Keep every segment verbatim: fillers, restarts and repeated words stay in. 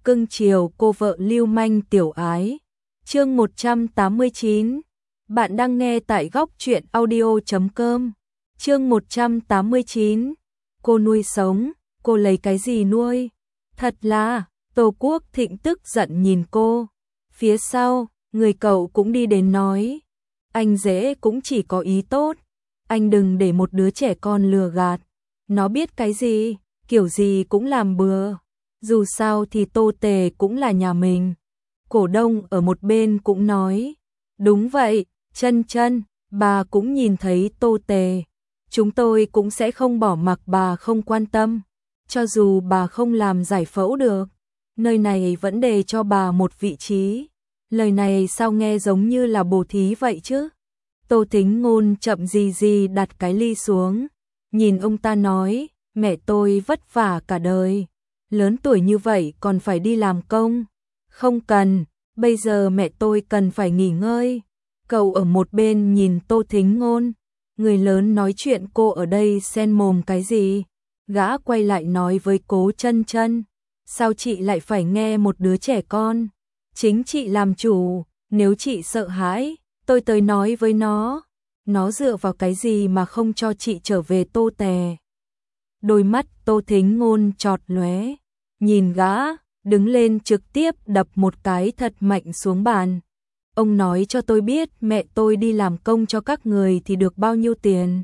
cưng chiều cô vợ lưu manh tiểu ái. Chương một trăm tám mươi chín. Bạn đang nghe tại góc truyện audio chấm com. Chương một trăm tám mươi chín. Cô nuôi sống, cô lấy cái gì nuôi? Thật là, Tô Quốc Thịnh tức giận nhìn cô. Phía sau, người cậu cũng đi đến nói. Anh dễ cũng chỉ có ý tốt. Anh đừng để một đứa trẻ con lừa gạt. Nó biết cái gì, kiểu gì cũng làm bừa. Dù sao thì Tô Tề cũng là nhà mình. Cổ đông ở một bên cũng nói. Đúng vậy, Chân Chân, bà cũng nhìn thấy Tô Tề. Chúng tôi cũng sẽ không bỏ mặc bà không quan tâm. Cho dù bà không làm giải phẫu được, nơi này vẫn để cho bà một vị trí. Lời này sao nghe giống như là bố thí vậy chứ? Tô Thính Ngôn chậm gì gì đặt cái ly xuống. Nhìn ông ta nói, mẹ tôi vất vả cả đời. Lớn tuổi như vậy còn phải đi làm công. Không cần, bây giờ mẹ tôi cần phải nghỉ ngơi. Cậu ở một bên nhìn Tô Thính Ngôn. Người lớn nói chuyện cô ở đây xen mồm cái gì? Gã quay lại nói với Cố Chân Chân. Sao chị lại phải nghe một đứa trẻ con? Chính chị làm chủ, nếu chị sợ hãi, tôi tới nói với nó. Nó dựa vào cái gì mà không cho chị trở về Tô Tề? Đôi mắt Tô Thính Ngôn chọt lóe, nhìn gã, đứng lên trực tiếp đập một cái thật mạnh xuống bàn. Ông nói cho tôi biết mẹ tôi đi làm công cho các người thì được bao nhiêu tiền?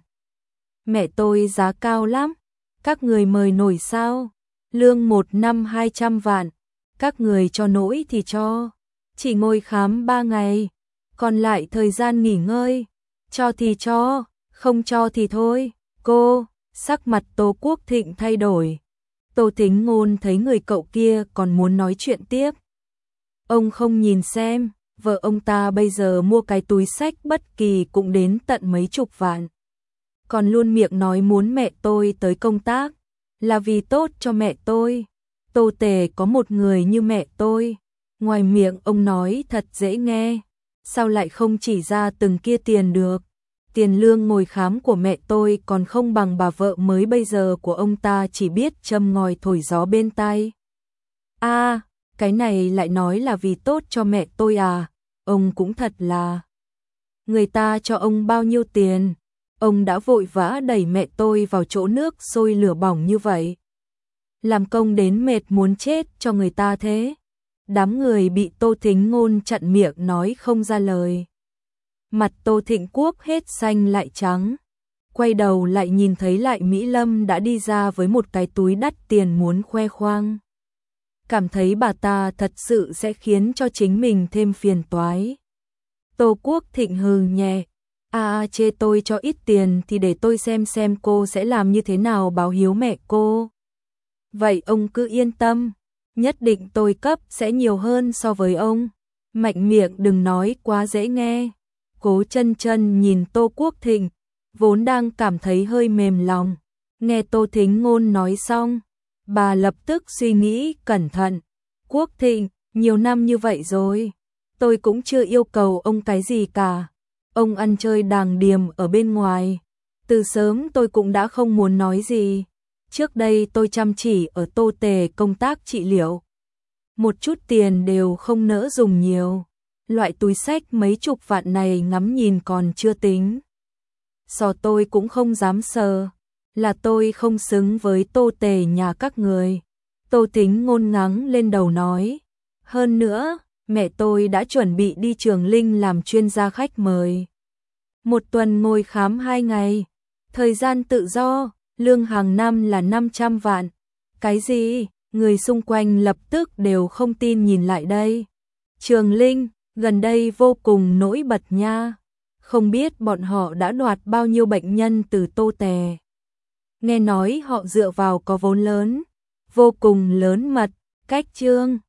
Mẹ tôi giá cao lắm, các người mời nổi sao? Lương một năm hai trăm vạn, các người cho nổi thì cho. Chỉ ngồi khám ba ngày, còn lại thời gian nghỉ ngơi. Cho thì cho, không cho thì thôi. Cô, sắc mặt Tô Quốc Thịnh thay đổi. Tô Thính Ngôn thấy người cậu kia còn muốn nói chuyện tiếp. Ông không nhìn xem, vợ ông ta bây giờ mua cái túi xách bất kỳ cũng đến tận mấy chục vạn. Còn luôn miệng nói muốn mẹ tôi tới công tác, là vì tốt cho mẹ tôi. Tô Tề có một người như mẹ tôi. Ngoài miệng ông nói thật dễ nghe, sao lại không chỉ ra từng kia tiền được? Tiền lương ngồi khám của mẹ tôi còn không bằng bà vợ mới bây giờ của ông ta chỉ biết châm ngòi thổi gió bên tai. A, à, cái này lại nói là vì tốt cho mẹ tôi à? Ông cũng thật là. Người ta cho ông bao nhiêu tiền, ông đã vội vã đẩy mẹ tôi vào chỗ nước sôi lửa bỏng như vậy. Làm công đến mệt muốn chết cho người ta thế. Đám người bị Tô Thính Ngôn chặn miệng nói không ra lời. Mặt Tô Thịnh Quốc hết xanh lại trắng. Quay đầu lại nhìn thấy lại Mỹ Lâm đã đi ra với một cái túi đắt tiền muốn khoe khoang. Cảm thấy bà ta thật sự sẽ khiến cho chính mình thêm phiền toái. Tô Quốc Thịnh hừ nhẹ. À, à chê tôi cho ít tiền thì để tôi xem xem cô sẽ làm như thế nào báo hiếu mẹ cô. Vậy ông cứ yên tâm, nhất định tôi cấp sẽ nhiều hơn so với ông. Mạnh miệng đừng nói quá dễ nghe. Cố Chân Chân nhìn Tô Quốc Thịnh, vốn đang cảm thấy hơi mềm lòng. Nghe Tô Thính Ngôn nói xong, bà lập tức suy nghĩ cẩn thận. Quốc Thịnh, nhiều năm như vậy rồi, tôi cũng chưa yêu cầu ông cái gì cả. Ông ăn chơi đàng điềm ở bên ngoài. Từ sớm tôi cũng đã không muốn nói gì. Trước đây tôi chăm chỉ ở Tô Tề công tác trị liệu. Một chút tiền đều không nỡ dùng nhiều. Loại túi xách mấy chục vạn này ngắm nhìn còn chưa tính. Sò tôi cũng không dám sờ. Là tôi không xứng với Tô Tề nhà các người. Tô Thính Ngôn ngắng lên đầu nói. Hơn nữa, mẹ tôi đã chuẩn bị đi Trường Linh làm chuyên gia khách mời. Một tuần ngồi khám hai ngày. Thời gian tự do, lương hàng năm là năm trăm vạn. Cái gì? Người xung quanh lập tức đều không tin nhìn lại đây. Trường Linh, gần đây vô cùng nổi bật nha. Không biết bọn họ đã đoạt bao nhiêu bệnh nhân từ Tô Tề. Nghe nói họ dựa vào có vốn lớn, vô cùng lớn mật, cách trương.